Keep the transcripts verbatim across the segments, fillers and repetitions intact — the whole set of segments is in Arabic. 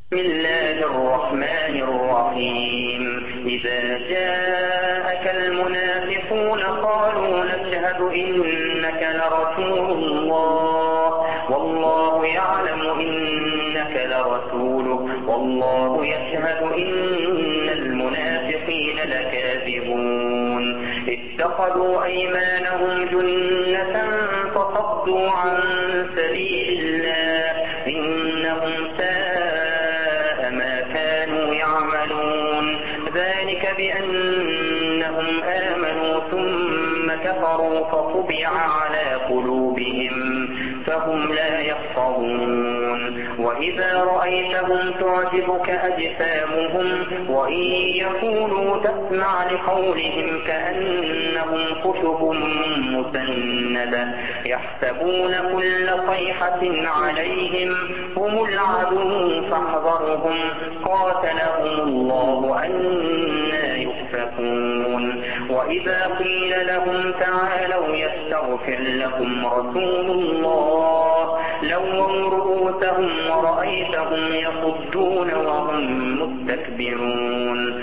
بسم الله الرحمن الرحيم إذا جاءك المنافقون قالوا نشهد إنك لرسول الله والله يعلم إنك لرسوله والله يشهد إن المنافقين لكاذبون اتخذوا أيمانهم جنة فصدوا عن سبيل الله إنهم ساء ما كانوا يعملون ذلك بأنهم آمنوا ثم كفروا فطبع على قلوبهم فهم لا يفقهون وإذا رأيتهم تعجبك أجسامهم وإن يقولوا تسمع لقولهم كأنهم خشب مسندة يحسبون كل صيحة عليهم هم العدو فاحذرهم قاتلهم الله أنى يؤفكون وإذا قيل لهم تعالوا يستغفر لكم رسول الله لووا رؤوسهم ورأيتهم يصدون وهم مستكبرون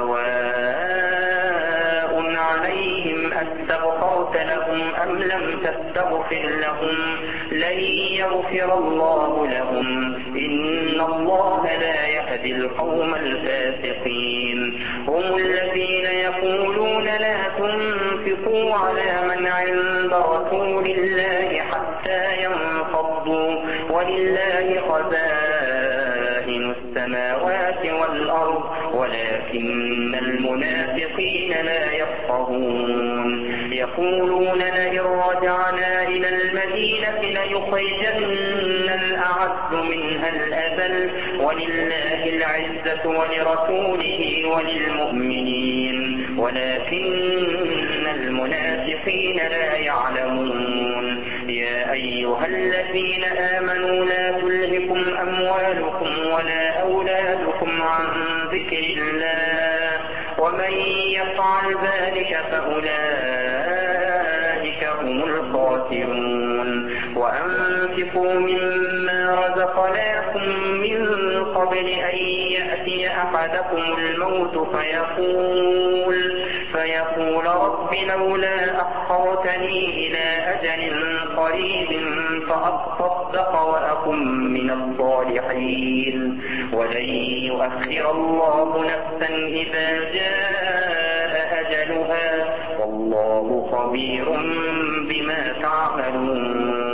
سواء عليهم أستغفرت لهم أم لم تستغفر لهم لن يغفر الله لهم إن الله لا يهدي القوم الفاسقين هم الذين يقولون لا تنفقوا على من عند رسول الله حتى ينفضوا ولله خزائن السماوات والأرض ولكن المنافقين لا يفقهون يقولون لئن رجعنا إلى المدينة ليخرجن الأعز منها الأذل ولله العزة ولرسوله وللمؤمنين ولكن المنافقين لا يعلمون يا أيها الذين آمنوا لا تلهكم أموالكم ولا أولادكم عن ذكر الله ومن يفعل ذلك فأولئك هم الخاسرون وأنفقوا مما رزقناكم من قبل أن يأتي أحدكم الموت فيقول فيقول رب لولا أخرتني إلى أجل قريب فأصدق وأكن من الصالحين ولن يؤخر الله نفسا إذا جاء أجلها والله خبير بما تعملون